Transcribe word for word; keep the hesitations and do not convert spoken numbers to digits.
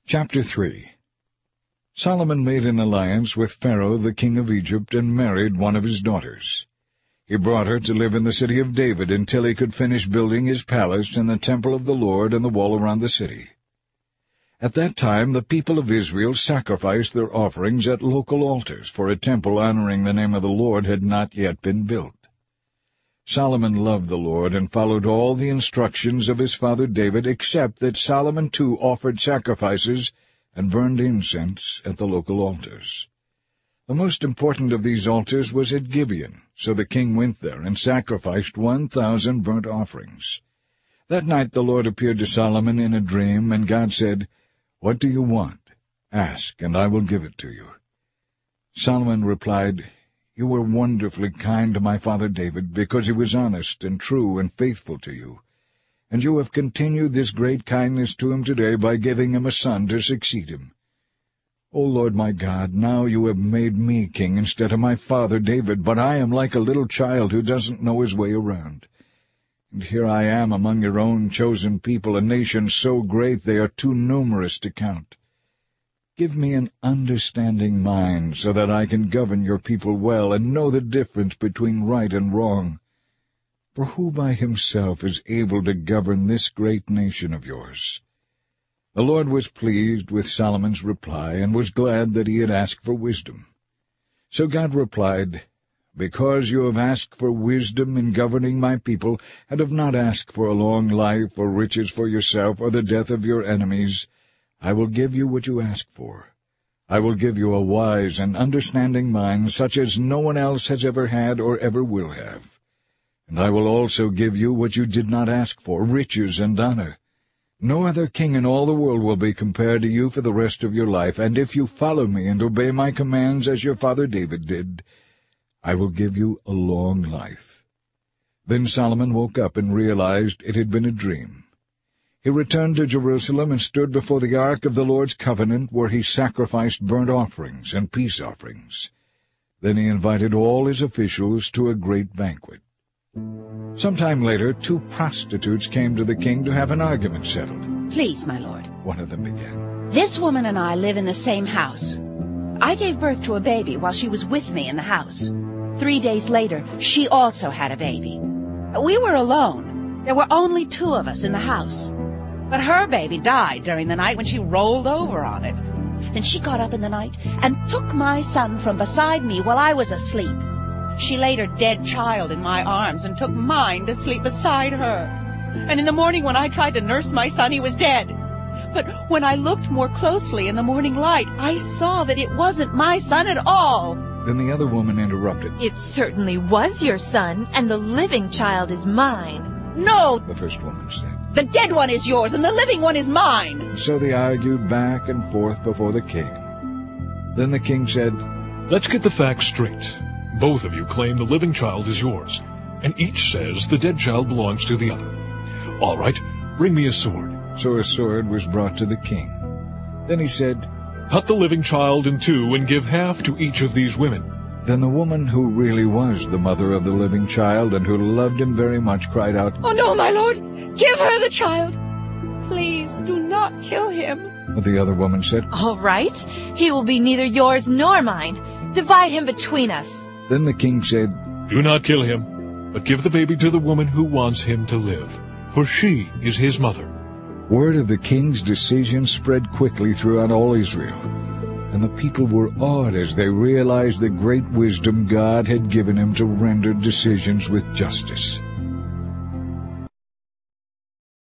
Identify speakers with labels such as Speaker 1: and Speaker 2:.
Speaker 1: Chapter three. Solomon made an alliance with Pharaoh the king of Egypt and married one of his daughters. He brought her to live in the city of David until he could finish building his palace and the temple of the Lord and the wall around the city. At that time the people of Israel sacrificed their offerings at local altars, for a temple honoring the name of the Lord had not yet been built. Solomon loved the Lord and followed all the instructions of his father David, except that Solomon too offered sacrifices and burned incense at the local altars. The most important of these altars was at Gibeon, so the king went there and sacrificed one thousand burnt offerings. That night the Lord appeared to Solomon in a dream, and God said, "What do you want? Ask, and I will give it to you." Solomon replied, "You were wonderfully kind to my father David, because he was honest and true and faithful to you. And you have continued this great kindness to him today by giving him a son to succeed him. O Lord my God, now you have made me king instead of my father David, but I am like a little child who doesn't know his way around. And here I am among your own chosen people, a nation so great they are too numerous to count. Give me an understanding mind, so that I can govern your people well and know the difference between right and wrong. For who by himself is able to govern this great nation of yours?" The Lord was pleased with Solomon's reply, and was glad that he had asked for wisdom. So God replied, "Because you have asked for wisdom in governing my people, and have not asked for a long life or riches for yourself or the death of your enemies, I will give you what you ask for. I will give you a wise and understanding mind, such as no one else has ever had or ever will have. And I will also give you what you did not ask for, riches and honor. No other king in all the world will be compared to you for the rest of your life, and if you follow me and obey my commands as your father David did, I will give you a long life." Then Solomon woke up and realized it had been a dream. He returned to Jerusalem and stood before the ark of the Lord's covenant, where he sacrificed burnt offerings and peace offerings. Then he invited all his officials to a great banquet. Some time later, two prostitutes came to the king to have an argument settled.
Speaker 2: "Please, my lord,"
Speaker 1: one of them began,
Speaker 2: "this woman and I live in the same house. I gave birth to a baby while she was with me in the house. Three days later, she also had a baby. We were alone. There were only two of us in the house. But her baby died during the night when she rolled over on it. Then she got up in the night and took my son from beside me while I was asleep. She laid her dead child in my arms and took mine to sleep beside her. And in the morning when I tried to nurse my son, he was dead. But when I looked more closely in the morning light, I saw that it wasn't my son at all."
Speaker 1: Then the other woman interrupted.
Speaker 3: "It certainly was your son, and the living child is mine."
Speaker 2: "No,"
Speaker 1: the first woman said.
Speaker 2: "The dead one is yours, and the living one is mine."
Speaker 1: So they argued back and forth before the king. Then the king said,
Speaker 4: "Let's get the facts straight. Both of you claim the living child is yours, and each says the dead child belongs to the other. All right, bring me a sword."
Speaker 1: So a sword was brought to the king. Then he said,
Speaker 4: "Cut the living child in two and give half to each of these women."
Speaker 1: Then the woman who really was the mother of the living child and who loved him very much cried out,
Speaker 2: "Oh no, my lord! Give her the child! Please do not kill him."
Speaker 1: But the other woman said,
Speaker 3: "All right, he will be neither yours nor mine. Divide him between us."
Speaker 1: Then the king said,
Speaker 4: "Do not kill him, but give the baby to the woman who wants him to live, for she is his mother."
Speaker 1: Word of the king's decision spread quickly throughout all Israel, and the people were awed as they realized the great wisdom God had given him to render decisions with justice.